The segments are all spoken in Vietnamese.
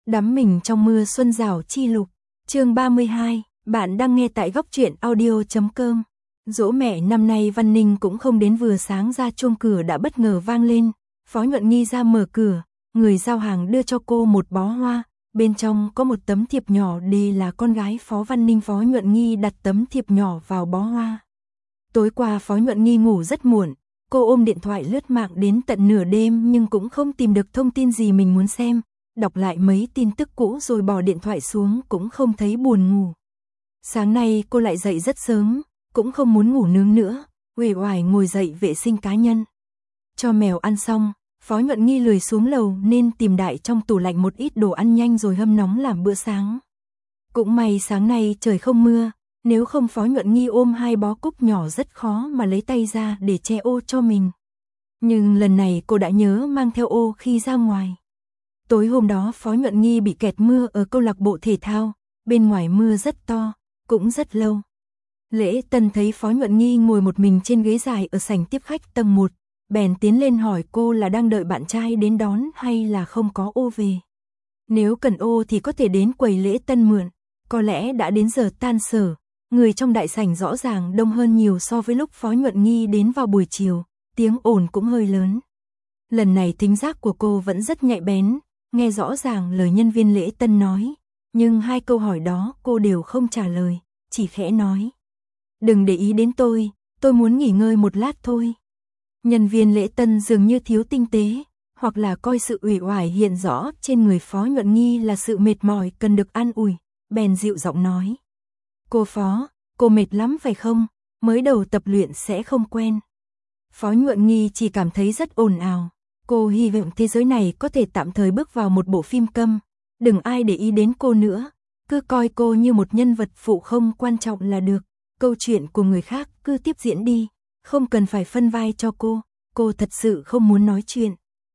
Đắm mình trong mưa xuân rào chi lục. Chương 32, bạn đang nghe tại góc truyện audio.com. Giỗ mẹ năm nay Văn Ninh cũng không đến, vừa sáng ra chuông cửa đã bất ngờ vang lên. Phó Nhuận Nghi ra mở cửa, người giao hàng đưa cho cô một bó hoa, bên trong có một tấm thiệp nhỏ, đây là con gái Phó Văn Ninh. Phó Nhuận Nghi đặt tấm thiệp nhỏ vào bó hoa. Tối qua Phó Nhuận Nghi ngủ rất muộn, cô ôm điện thoại lướt mạng đến tận nửa đêm nhưng cũng không tìm được thông tin gì mình muốn xem. Đọc lại mấy tin tức cũ rồi bỏ điện thoại xuống cũng không thấy buồn ngủ. Sáng nay cô lại dậy rất sớm, cũng không muốn ngủ nướng nữa, uể oải ngồi dậy vệ sinh cá nhân. Cho mèo ăn xong, Phó Nhuận Nghi lười xuống lầu nên tìm đại trong tủ lạnh một ít đồ ăn nhanh rồi hâm nóng làm bữa sáng. Cũng may sáng nay trời không mưa, nếu không Phó Nhuận Nghi ôm hai bó cúc nhỏ rất khó mà lấy tay ra để che ô cho mình. Nhưng lần này cô đã nhớ mang theo ô khi ra ngoài. Tối hôm đó Phó Nhuận Nghi bị kẹt mưa ở câu lạc bộ thể thao, bên ngoài mưa rất to, cũng rất lâu. Lễ Tân thấy Phó Nhuận Nghi ngồi một mình trên ghế dài ở sảnh tiếp khách tầng 1, bèn tiến lên hỏi cô là đang đợi bạn trai đến đón hay là không có ô về. Nếu cần ô thì có thể đến quầy Lễ Tân mượn, có lẽ đã đến giờ tan sở, người trong đại sảnh rõ ràng đông hơn nhiều so với lúc Phó Nhuận Nghi đến vào buổi chiều, tiếng ồn cũng hơi lớn. Lần này thính giác của cô vẫn rất nhạy bén, nghe rõ ràng lời nhân viên Lễ Tân nói, nhưng hai câu hỏi đó cô đều không trả lời, chỉ khẽ nói: "Đừng để ý đến tôi muốn nghỉ ngơi một lát thôi." Nhân viên Lễ Tân dường như thiếu tinh tế, hoặc là coi sự uể oải hiện rõ trên người Phó Nhuận Nghi là sự mệt mỏi cần được an ủi, bèn dịu giọng nói: "Cô Phó, cô mệt lắm phải không? Mới đầu tập luyện sẽ không quen." Phó Nhuận Nghi chỉ cảm thấy rất ồn ào. Cô hy vọng thế giới này có thể tạm thời bước vào một bộ phim câm, đừng ai để ý đến cô nữa, cứ coi cô như một nhân vật phụ không quan trọng là được, câu chuyện của người khác cứ tiếp diễn đi, không cần phải phân vai cho cô thật sự không muốn nói chuyện.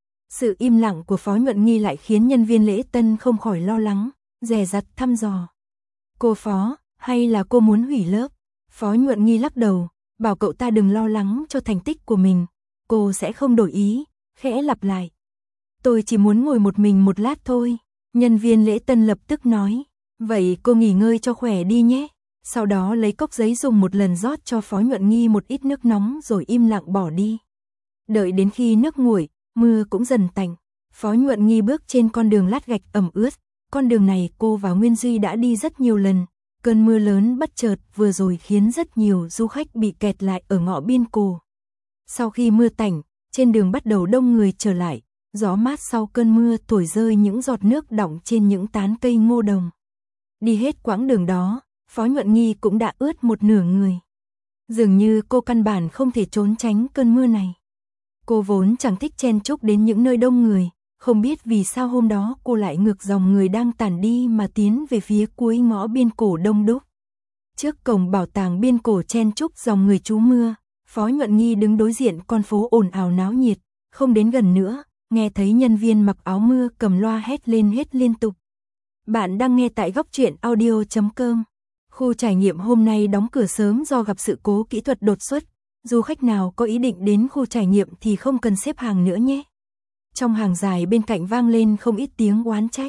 Sự im lặng của Phó Nhuận Nghi lại khiến nhân viên Lễ Tân không khỏi lo lắng, dè dặt thăm dò: "Cô Phó, hay là cô muốn hủy lớp?" Phó Nhuận Nghi lắc đầu, bảo cậu ta đừng lo lắng cho thành tích của mình, cô sẽ không đổi ý. Khẽ lặp lại: "Tôi chỉ muốn ngồi một mình một lát thôi." Nhân viên Lễ Tân lập tức nói: "Vậy cô nghỉ ngơi cho khỏe đi nhé." Sau đó lấy cốc giấy dùng một lần rót cho Phó Nhuận Nghi một ít nước nóng rồi im lặng bỏ đi. Đợi đến khi nước nguội, mưa cũng dần tạnh, Phó Nhuận Nghi bước trên con đường lát gạch ẩm ướt. Con đường này cô và Nguyên Duy đã đi rất nhiều lần. Cơn mưa lớn bất chợt vừa rồi khiến rất nhiều du khách bị kẹt lại ở ngõ Biên Cổ. Sau khi mưa tạnh, trên đường bắt đầu đông người trở lại, gió mát sau cơn mưa thổi rơi những giọt nước đọng trên những tán cây ngô đồng. Đi hết quãng đường đó, Phó Nhuận Nghi cũng đã ướt một nửa người. Dường như cô căn bản không thể trốn tránh cơn mưa này. Cô vốn chẳng thích chen chúc đến những nơi đông người, không biết vì sao hôm đó cô lại ngược dòng người đang tản đi mà tiến về phía cuối ngõ Biên Cổ đông đúc. Trước cổng bảo tàng Biên Cổ chen chúc dòng người trú mưa. Phó Nhuận Nghi đứng đối diện con phố ồn ào náo nhiệt, không đến gần nữa, nghe thấy nhân viên mặc áo mưa cầm loa hét lên hết liên tục. Bạn đang nghe tại góc truyện audio.com. Khu trải nghiệm hôm nay đóng cửa sớm do gặp sự cố kỹ thuật đột xuất. Du khách nào có ý định đến khu trải nghiệm thì không cần xếp hàng nữa nhé. Trong hàng dài bên cạnh vang lên không ít tiếng oán trách.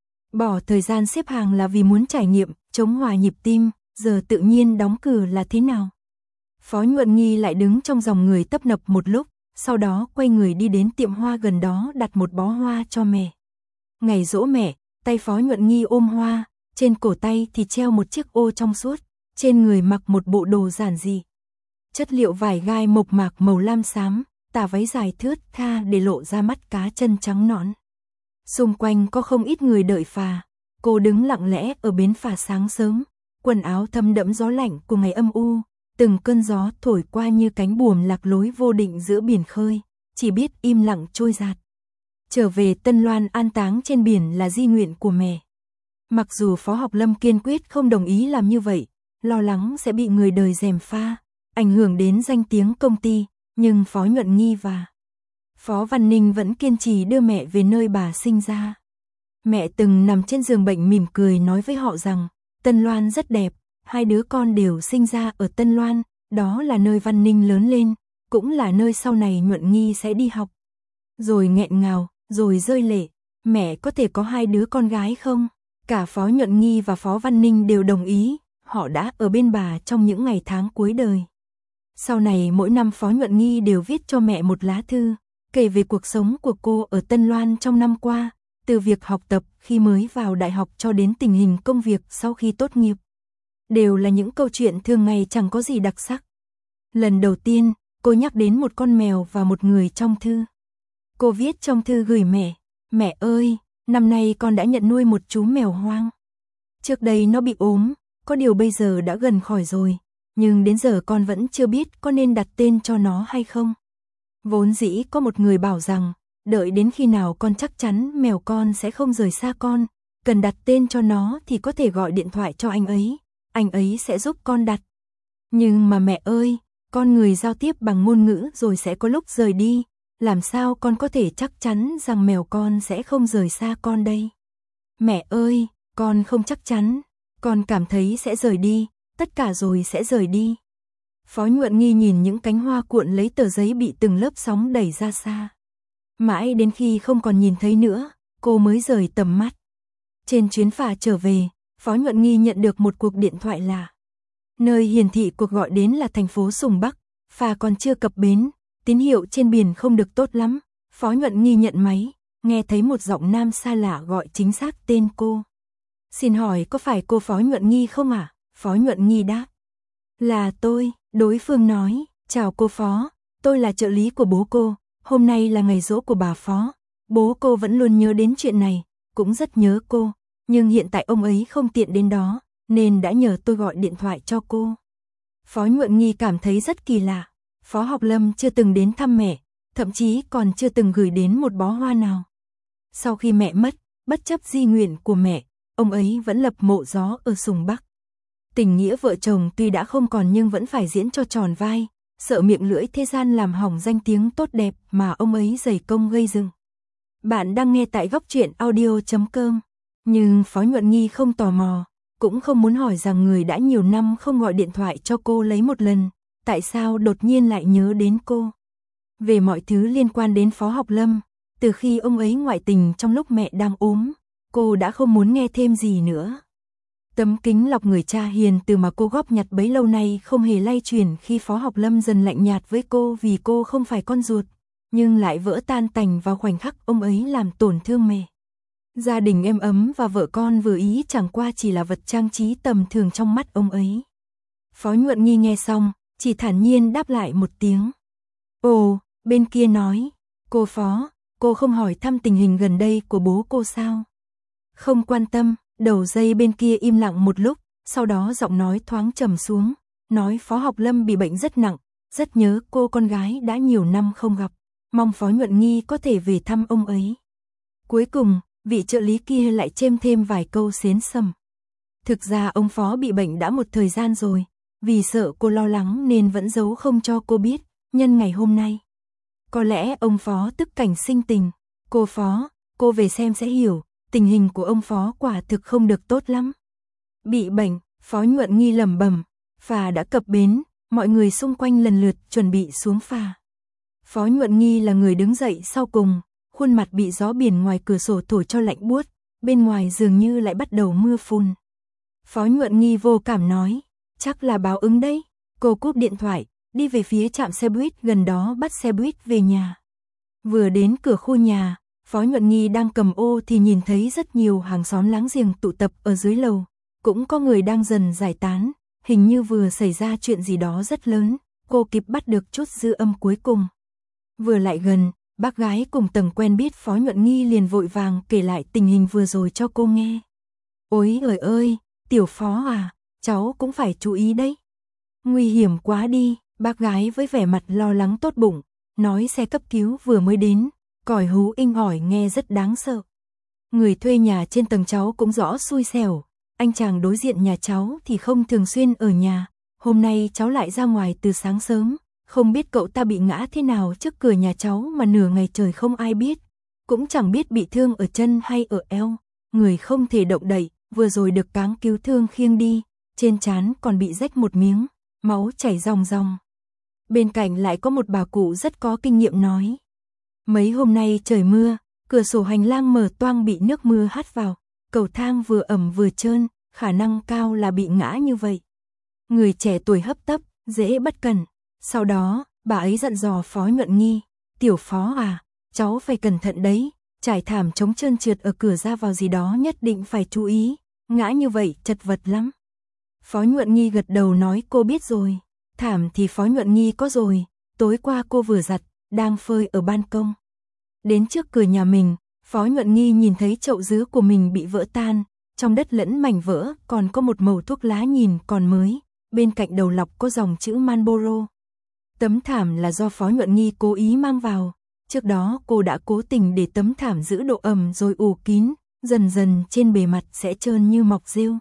Bỏ thời gian xếp hàng là vì muốn trải nghiệm, chống hòa nhịp tim, giờ tự nhiên đóng cửa là thế nào? Phó Nhuận Nghi lại đứng trong dòng người tấp nập một lúc, sau đó quay người đi đến tiệm hoa gần đó đặt một bó hoa cho mẹ. Ngày giỗ mẹ, tay Phó Nhuận Nghi ôm hoa, trên cổ tay thì treo một chiếc ô trong suốt, trên người mặc một bộ đồ giản dị. Chất liệu vải gai mộc mạc màu lam xám, tà váy dài thướt tha để lộ ra mắt cá chân trắng nõn. Xung quanh có không ít người đợi phà, cô đứng lặng lẽ ở bến phà sáng sớm, quần áo thấm đẫm gió lạnh của ngày âm u. Từng cơn gió thổi qua như cánh buồm lạc lối vô định giữa biển khơi, chỉ biết im lặng trôi dạt. Trở về Tân Loan an táng trên biển là di nguyện của mẹ. Mặc dù Phó Học Lâm kiên quyết không đồng ý làm như vậy, lo lắng sẽ bị người đời gièm pha, ảnh hưởng đến danh tiếng công ty, nhưng Phó Nhuận Nghi và Phó Văn Ninh vẫn kiên trì đưa mẹ về nơi bà sinh ra. Mẹ từng nằm trên giường bệnh mỉm cười nói với họ rằng, Tân Loan rất đẹp. Hai đứa con đều sinh ra ở Tân Loan, đó là nơi Văn Ninh lớn lên, cũng là nơi sau này Nhuận Nghi sẽ đi học. Rồi nghẹn ngào, rồi rơi lệ, Mẹ có thể có 2 đứa con gái không? Cả Phó Nhuận Nghi và Phó Văn Ninh đều đồng ý, họ đã ở bên bà trong những ngày tháng cuối đời. Sau này mỗi năm Phó Nhuận Nghi đều viết cho mẹ một lá thư, kể về cuộc sống của cô ở Tân Loan trong năm qua, từ việc học tập khi mới vào đại học cho đến tình hình công việc sau khi tốt nghiệp. Đều là những câu chuyện thường ngày chẳng có gì đặc sắc. Lần đầu tiên, cô nhắc đến một con mèo và một người trong thư. Cô viết trong thư gửi mẹ, mẹ ơi, năm nay con đã nhận nuôi một chú mèo hoang. Trước đây nó bị ốm, có điều bây giờ đã gần khỏi rồi, nhưng đến giờ con vẫn chưa biết có nên đặt tên cho nó hay không. Vốn dĩ có một người bảo rằng, đợi đến khi nào con chắc chắn mèo con sẽ không rời xa con, cần đặt tên cho nó thì có thể gọi điện thoại cho anh ấy sẽ giúp con đặt. Nhưng mà mẹ ơi, con người giao tiếp bằng ngôn ngữ rồi sẽ có lúc rời đi, làm sao con có thể chắc chắn rằng mèo con sẽ không rời xa con đây? Mẹ ơi, con không chắc chắn, con cảm thấy sẽ rời đi, tất cả rồi sẽ rời đi. Phó Nhuận Nghi nhìn những cánh hoa cuộn lấy tờ giấy bị từng lớp sóng đẩy ra xa. Mãi đến khi không còn nhìn thấy nữa, cô mới rời tầm mắt. Trên chuyến phà trở về, Phó Nhuận Nghi nhận được một cuộc điện thoại lạ. Nơi hiển thị cuộc gọi đến là thành phố Sùng Bắc, phà còn chưa cập bến, tín hiệu trên biển không được tốt lắm. Phó Nhuận Nghi nhận máy, nghe thấy một giọng nam xa lạ gọi chính xác tên cô. Xin hỏi có phải cô Phó Nhuận Nghi không ạ? Phó Nhuận Nghi đáp. Là tôi, đối phương nói, chào cô Phó, tôi là trợ lý của bố cô, hôm nay là ngày giỗ của bà Phó. Bố cô vẫn luôn nhớ đến chuyện này, cũng rất nhớ cô, nhưng hiện tại ông ấy không tiện đến đó, nên đã nhờ tôi gọi điện thoại cho cô. Phó Nhuận Nghi cảm thấy rất kỳ lạ, Phó Học Lâm chưa từng đến thăm mẹ, thậm chí còn chưa từng gửi đến một bó hoa nào. Sau khi mẹ mất, bất chấp di nguyện của mẹ, ông ấy vẫn lập mộ gió ở Sùng Bắc. Tình nghĩa vợ chồng tuy đã không còn nhưng vẫn phải diễn cho tròn vai, sợ miệng lưỡi thế gian làm hỏng danh tiếng tốt đẹp mà ông ấy dày công gây dựng. Bạn đang nghe tại góc truyện audio.com, nhưng Phó Nhuận Nghi không tò mò, cũng không muốn hỏi rằng người đã nhiều năm không gọi điện thoại cho cô lấy một lần, tại sao đột nhiên lại nhớ đến cô. Về mọi thứ liên quan đến Phó Học Lâm, từ khi ông ấy ngoại tình trong lúc mẹ đang ốm, cô đã không muốn nghe thêm gì nữa. Tấm kính lọc người cha hiền từ mà cô góp nhặt bấy lâu nay không hề lay chuyển khi Phó Học Lâm dần lạnh nhạt với cô vì cô không phải con ruột, nhưng lại vỡ tan tành vào khoảnh khắc ông ấy làm tổn thương mẹ. Gia đình êm ấm và vợ con vừa ý chẳng qua chỉ là vật trang trí tầm thường trong mắt ông ấy. Phó Nhuận Nghi nghe xong, chỉ thản nhiên đáp lại một tiếng. Ồ, bên kia nói, cô Phó, cô không hỏi thăm tình hình gần đây của bố cô sao? Không quan tâm, đầu dây bên kia im lặng một lúc, sau đó giọng nói thoáng trầm xuống, nói Phó Học Lâm bị bệnh rất nặng, rất nhớ cô con gái đã nhiều năm không gặp, mong Phó Nhuận Nghi có thể về thăm ông ấy. Cuối cùng, vị trợ lý kia lại chêm thêm vài câu xến xầm. Thực ra ông Phó bị bệnh đã một thời gian rồi, vì sợ cô lo lắng nên vẫn giấu không cho cô biết, nhân ngày hôm nay. Có lẽ ông Phó tức cảnh sinh tình, cô Phó, cô về xem sẽ hiểu, tình hình của ông Phó quả thực không được tốt lắm. Bị bệnh, Phó Nhuận Nghi lẩm bẩm, phà đã cập bến, mọi người xung quanh lần lượt chuẩn bị xuống phà. Phó Nhuận Nghi là người đứng dậy sau cùng, khuôn mặt bị gió biển ngoài cửa sổ thổi cho lạnh buốt, bên ngoài dường như lại bắt đầu mưa phùn. Phó Nhuận Nghi vô cảm nói, chắc là báo ứng đấy. Cô cúp điện thoại, đi về phía trạm xe buýt gần đó bắt xe buýt về nhà. Vừa đến cửa khu nhà, Phó Nhuận Nghi đang cầm ô thì nhìn thấy rất nhiều hàng xóm láng giềng tụ tập ở dưới lầu. Cũng có người đang dần giải tán, hình như vừa xảy ra chuyện gì đó rất lớn, cô kịp bắt được chút dư âm cuối cùng. Vừa lại gần, bác gái cùng tầng quen biết Phó Nhuận Nghi liền vội vàng kể lại tình hình vừa rồi cho cô nghe. Ôi trời ơi, tiểu Phó à, cháu cũng phải chú ý đấy. Nguy hiểm quá đi, bác gái với vẻ mặt lo lắng tốt bụng, nói xe cấp cứu vừa mới đến, còi hú inh ỏi nghe rất đáng sợ. Người thuê nhà trên tầng cháu cũng rõ xui xẻo, anh chàng đối diện nhà cháu thì không thường xuyên ở nhà, hôm nay cháu lại ra ngoài từ sáng sớm, không biết cậu ta bị ngã thế nào trước cửa nhà cháu mà nửa ngày trời không ai biết, cũng chẳng biết bị thương ở chân hay ở eo, người không thể động đậy, vừa rồi được cáng cứu thương khiêng đi, trên trán còn bị rách một miếng, máu chảy ròng ròng. Bên cạnh lại có một bà cụ rất có kinh nghiệm nói. Mấy hôm nay trời mưa, Cửa sổ hành lang mở toang bị nước mưa hắt vào, cầu thang vừa ẩm vừa trơn, khả năng cao là bị ngã như vậy. Người trẻ tuổi hấp tấp, dễ bất cẩn. Sau đó, bà ấy dặn dò Phó Nhuận Nghi, "Tiểu Phó à, cháu phải cẩn thận đấy, trải thảm chống trơn trượt ở cửa ra vào gì đó nhất định phải chú ý, ngã như vậy chật vật lắm." Phó Nhuận Nghi gật đầu nói cô biết rồi. Thảm thì Phó Nhuận Nghi có rồi, tối qua cô vừa giặt, đang phơi ở ban công. Đến trước cửa nhà mình, Phó Nhuận Nghi nhìn thấy chậu dứa của mình bị vỡ tan, trong đất lẫn mảnh vỡ còn có một mẩu thuốc lá nhìn còn mới, bên cạnh đầu lọc có dòng chữ Marlboro. Tấm thảm là do Phó Nhuận Nghi cố ý mang vào, trước đó cô đã cố tình để tấm thảm giữ độ ẩm rồi ủ kín, dần dần trên bề mặt sẽ trơn như mọc rêu.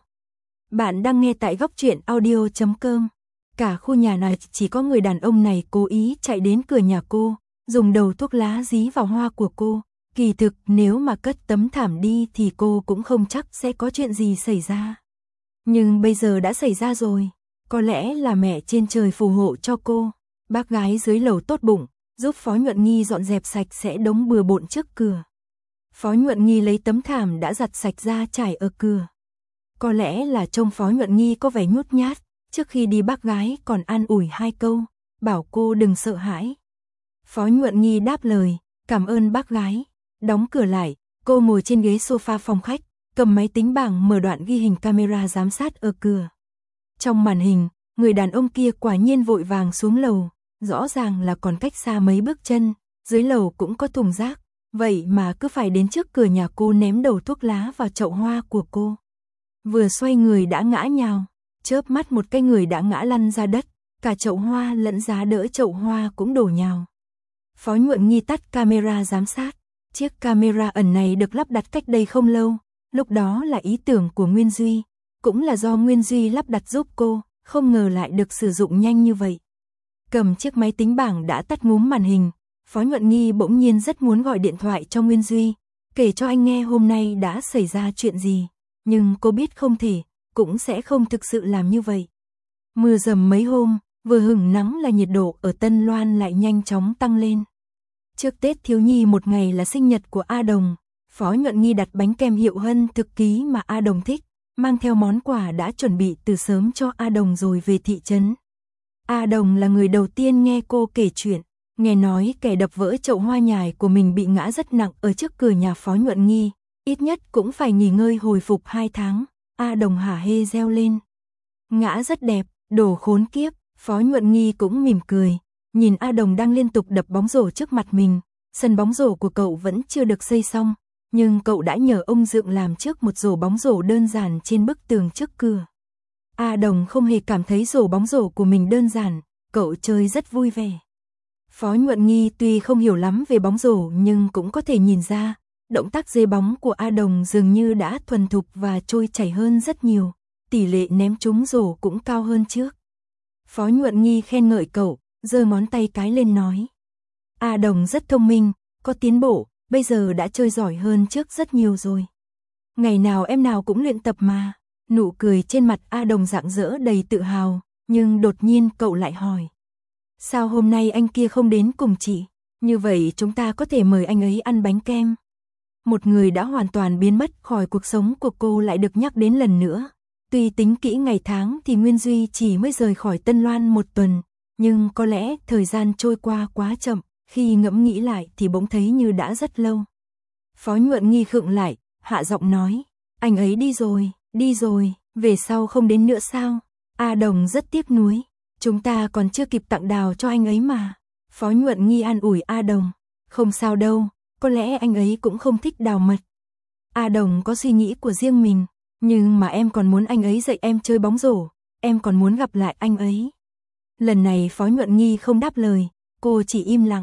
Bạn đang nghe tại góc truyện audio.com. Cả khu nhà này chỉ có người đàn ông này cố ý chạy đến cửa nhà cô, dùng đầu thuốc lá dí vào hoa của cô. Kỳ thực nếu mà cất tấm thảm đi thì cô cũng không chắc sẽ có chuyện gì xảy ra. Nhưng bây giờ đã xảy ra rồi, có lẽ là mẹ trên trời phù hộ cho cô. Bác gái dưới lầu tốt bụng, giúp Phó Nhuận Nghi dọn dẹp sạch sẽ đống bừa bộn trước cửa. Phó Nhuận Nghi lấy tấm thảm đã giặt sạch ra trải ở cửa. Có lẽ là trông Phó Nhuận Nghi có vẻ nhút nhát, trước khi đi bác gái còn an ủi 2 câu, bảo cô đừng sợ hãi. Phó Nhuận Nghi đáp lời, cảm ơn bác gái. Đóng cửa lại, cô ngồi trên ghế sofa phòng khách, cầm máy tính bảng mở đoạn ghi hình camera giám sát ở cửa. Trong màn hình, người đàn ông kia quả nhiên vội vàng xuống lầu, rõ ràng là còn cách xa mấy bước chân, dưới lầu cũng có thùng rác, vậy mà cứ phải đến trước cửa nhà cô ném đầu thuốc lá vào chậu hoa của cô. Vừa xoay người đã ngã nhào, chớp mắt một cái người đã ngã lăn ra đất, cả chậu hoa lẫn giá đỡ chậu hoa cũng đổ nhào. Phó Nhuận Nghi tắt camera giám sát. Chiếc camera ẩn này được lắp đặt cách đây không lâu, lúc đó là ý tưởng của Nguyên Duy, cũng là do Nguyên Duy lắp đặt giúp cô, không ngờ lại được sử dụng nhanh như vậy. Cầm chiếc máy tính bảng đã tắt ngúm màn hình, Phó Nhuận Nghi bỗng nhiên rất muốn gọi điện thoại cho Nguyên Duy, kể cho anh nghe hôm nay đã xảy ra chuyện gì, nhưng cô biết không thể, cũng sẽ không thực sự làm như vậy. Mưa dầm mấy hôm, vừa hửng nắng là nhiệt độ ở Tân Loan lại nhanh chóng tăng lên. Trước Tết thiếu nhi một ngày là sinh nhật của A Đồng, Phó Nhuận Nghi đặt bánh kem Hiệu Hân thực ký mà A Đồng thích, mang theo món quà đã chuẩn bị từ sớm cho A Đồng rồi về thị trấn. A Đồng là người đầu tiên nghe cô kể chuyện, nghe nói kẻ đập vỡ chậu hoa nhài của mình bị ngã rất nặng ở trước cửa nhà Phó Nhuận Nghi, ít nhất cũng phải nghỉ ngơi hồi phục 2 tháng, A Đồng hả hê reo lên. Ngã rất đẹp, đồ khốn kiếp, Phó Nhuận Nghi cũng mỉm cười. Nhìn A Đồng đang liên tục đập bóng rổ trước mặt mình, sân bóng rổ của cậu vẫn chưa được xây xong, nhưng cậu đã nhờ ông dựng làm trước một rổ bóng rổ đơn giản trên bức tường trước cửa. A Đồng không hề cảm thấy rổ bóng rổ của mình đơn giản, cậu chơi rất vui vẻ. Phó Nhuận Nghi tuy không hiểu lắm về bóng rổ nhưng cũng có thể nhìn ra, động tác giê bóng của A Đồng dường như đã thuần thục và trôi chảy hơn rất nhiều, tỷ lệ ném trúng rổ cũng cao hơn trước. Phó Nhuận Nghi khen ngợi cậu, giơ ngón tay cái lên nói. A Đồng rất thông minh, có tiến bộ, bây giờ đã chơi giỏi hơn trước rất nhiều rồi. Ngày nào em nào cũng luyện tập mà. Nụ cười trên mặt A Đồng rạng rỡ đầy tự hào, nhưng đột nhiên cậu lại hỏi. Sao hôm nay anh kia không đến cùng chị? Như vậy chúng ta có thể mời anh ấy ăn bánh kem. Một người đã hoàn toàn biến mất khỏi cuộc sống của cô lại được nhắc đến lần nữa. Tuy tính kỹ ngày tháng thì Nguyên Duy chỉ mới rời khỏi Tân Loan 1 tuần. Nhưng có lẽ thời gian trôi qua quá chậm, khi ngẫm nghĩ lại thì bỗng thấy như đã rất lâu. Phó Nhuận Nghi khựng lại, hạ giọng nói, anh ấy đi rồi, về sau không đến nữa sao? A Đồng rất tiếc nuối, chúng ta còn chưa kịp tặng đào cho anh ấy mà. Phó Nhuận Nghi an ủi A Đồng, không sao đâu, có lẽ anh ấy cũng không thích đào mật. A Đồng có suy nghĩ của riêng mình, nhưng mà em còn muốn anh ấy dạy em chơi bóng rổ, em còn muốn gặp lại anh ấy. Lần này Phó Nhuận Nghi không đáp lời, cô chỉ im lặng.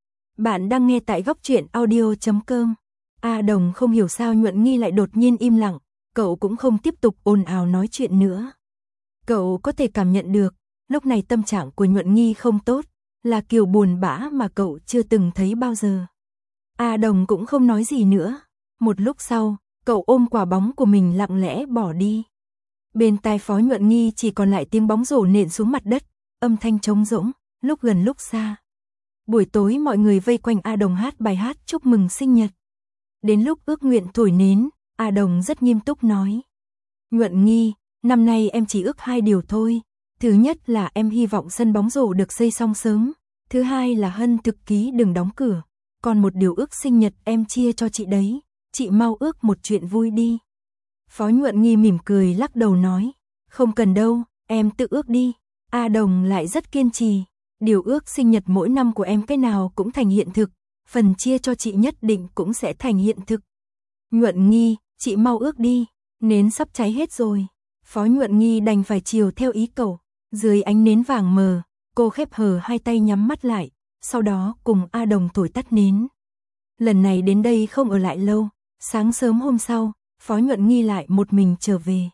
Bạn đang nghe tại góc truyện audio.com. A Đồng không hiểu sao Nhuận Nghi lại đột nhiên im lặng, cậu cũng không tiếp tục ồn ào nói chuyện nữa. Cậu có thể cảm nhận được, lúc này tâm trạng của Nhuận Nghi không tốt, là kiểu buồn bã mà cậu chưa từng thấy bao giờ. A Đồng cũng không nói gì nữa. Một lúc sau, cậu ôm quả bóng của mình lặng lẽ bỏ đi. Bên tai Phó Nhuận Nghi chỉ còn lại tiếng bóng rổ nện xuống mặt đất, âm thanh trống rỗng, lúc gần lúc xa. Buổi tối mọi người vây quanh A Đồng hát bài hát chúc mừng sinh nhật. Đến lúc ước nguyện thổi nến, A Đồng rất nghiêm túc nói. Nhuận Nghi, năm nay em chỉ ước 2 điều thôi. Thứ nhất là em hy vọng sân bóng rổ được xây xong sớm. Thứ hai là Hân Thực Ký đừng đóng cửa. Còn một điều ước sinh nhật em chia cho chị đấy. Chị mau ước một chuyện vui đi. Phó Nhuận Nghi mỉm cười lắc đầu nói. Không cần đâu, em tự ước đi. A Đồng lại rất kiên trì. Điều ước sinh nhật mỗi năm của em cái nào cũng thành hiện thực. Phần chia cho chị nhất định cũng sẽ thành hiện thực. Nhuận Nghi, chị mau ước đi. Nến sắp cháy hết rồi. Phó Nhuận Nghi đành phải chiều theo ý cậu. Dưới ánh nến vàng mờ, cô khép hờ hai tay nhắm mắt lại. Sau đó cùng A Đồng thổi tắt nến. Lần này đến đây không ở lại lâu. Sáng sớm hôm sau, Phó Nhuận Nghi lại một mình trở về.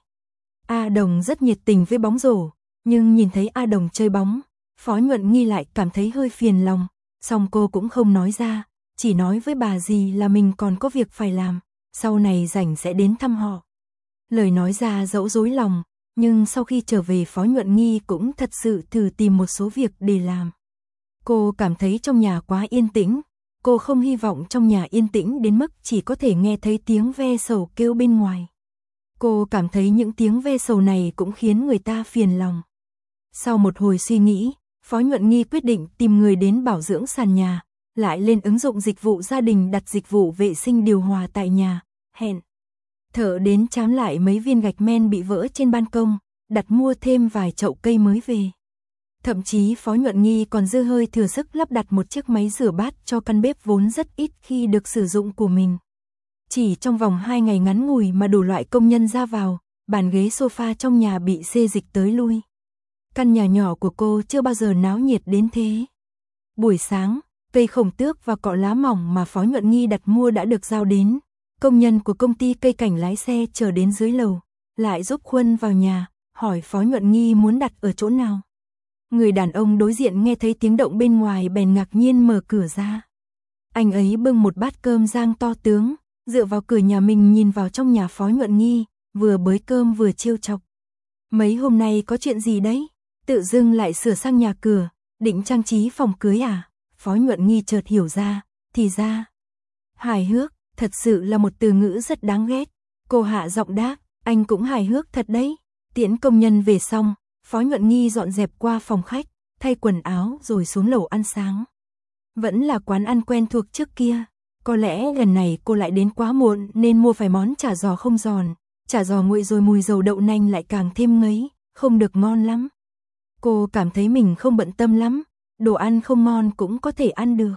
A Đồng rất nhiệt tình với bóng rổ. Nhưng nhìn thấy A Đồng chơi bóng, Phó Nhuận Nghi lại cảm thấy hơi phiền lòng. Xong cô cũng không nói ra. Chỉ nói với bà dì là mình còn có việc phải làm. Sau này rảnh sẽ đến thăm họ. Lời nói ra dẫu dối lòng, nhưng sau khi trở về Phó Nhuận Nghi cũng thật sự thử tìm một số việc để làm. Cô cảm thấy trong nhà quá yên tĩnh, cô không hy vọng trong nhà yên tĩnh đến mức chỉ có thể nghe thấy tiếng ve sầu kêu bên ngoài. Cô cảm thấy những tiếng ve sầu này cũng khiến người ta phiền lòng. Sau một hồi suy nghĩ, Phó Nhuận Nghi quyết định tìm người đến bảo dưỡng sàn nhà, lại lên ứng dụng dịch vụ gia đình đặt dịch vụ vệ sinh điều hòa tại nhà, hẹn thợ đến trám lại mấy viên gạch men bị vỡ trên ban công, đặt mua thêm vài chậu cây mới về. Thậm chí Phó Nhuận Nghi còn dư hơi thừa sức lắp đặt một chiếc máy rửa bát cho căn bếp vốn rất ít khi được sử dụng của mình. Chỉ trong vòng 2 ngày ngắn ngủi mà đủ loại công nhân ra vào, bàn ghế sofa trong nhà bị xê dịch tới lui. Căn nhà nhỏ của cô chưa bao giờ náo nhiệt đến thế. Buổi sáng, cây khổng tước và cọ lá mỏng mà Phó Nhuận Nghi đặt mua đã được giao đến. Công nhân của công ty cây cảnh lái xe chờ đến dưới lầu, lại giúp khuân vào nhà, hỏi Phó Nhuận Nghi muốn đặt ở chỗ nào. Người đàn ông đối diện nghe thấy tiếng động bên ngoài bèn ngạc nhiên mở cửa ra. Anh ấy bưng một bát cơm rang to tướng, dựa vào cửa nhà mình nhìn vào trong nhà Phó Nhuận Nghi, vừa bới cơm vừa trêu chọc. Mấy hôm nay có chuyện gì đấy? Tự dưng lại sửa sang nhà cửa, định trang trí phòng cưới à? Phó Nhuận Nghi chợt hiểu ra, thì ra. Hài hước, thật sự là một từ ngữ rất đáng ghét. Cô hạ giọng đáp, anh cũng hài hước thật đấy. Tiễn công nhân về xong, Phó Nhuận Nghi dọn dẹp qua phòng khách, thay quần áo rồi xuống lầu ăn sáng. Vẫn là quán ăn quen thuộc trước kia. Có lẽ lần này cô lại đến quá muộn nên mua phải món chả giò không giòn. Chả giò nguội rồi mùi dầu đậu nành lại càng thêm ngấy, không được ngon lắm. Cô cảm thấy mình không bận tâm lắm, đồ ăn không ngon cũng có thể ăn được.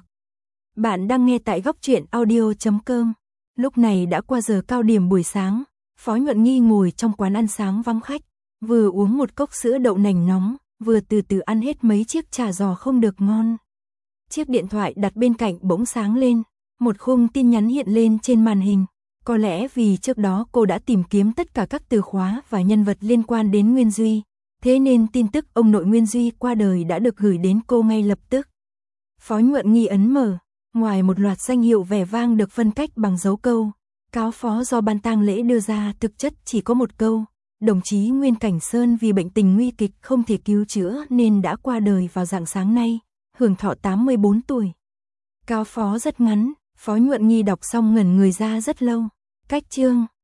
Bạn đang nghe tại góc truyện audio.com. Lúc này đã qua giờ cao điểm buổi sáng, Phó Nhuận Nghi ngồi trong quán ăn sáng vắng khách, vừa uống một cốc sữa đậu nành nóng, vừa từ từ ăn hết mấy chiếc chả giò không được ngon. Chiếc điện thoại đặt bên cạnh bỗng sáng lên, một khung tin nhắn hiện lên trên màn hình. Có lẽ vì trước đó cô đã tìm kiếm tất cả các từ khóa và nhân vật liên quan đến Nguyên Duy, thế nên tin tức ông nội Nguyên Duy qua đời đã được gửi đến cô ngay lập tức. Phó Nhuận Nghi ấn mở, ngoài một loạt danh hiệu vẻ vang được phân cách bằng dấu câu, cáo phó do ban tang lễ đưa ra thực chất chỉ có một câu, đồng chí Nguyên Cảnh Sơn vì bệnh tình nguy kịch không thể cứu chữa nên đã qua đời vào rạng sáng nay, hưởng thọ 84 tuổi. Cáo phó rất ngắn, Phó Nhuận Nghi đọc xong ngẩn người ra rất lâu. Cách chương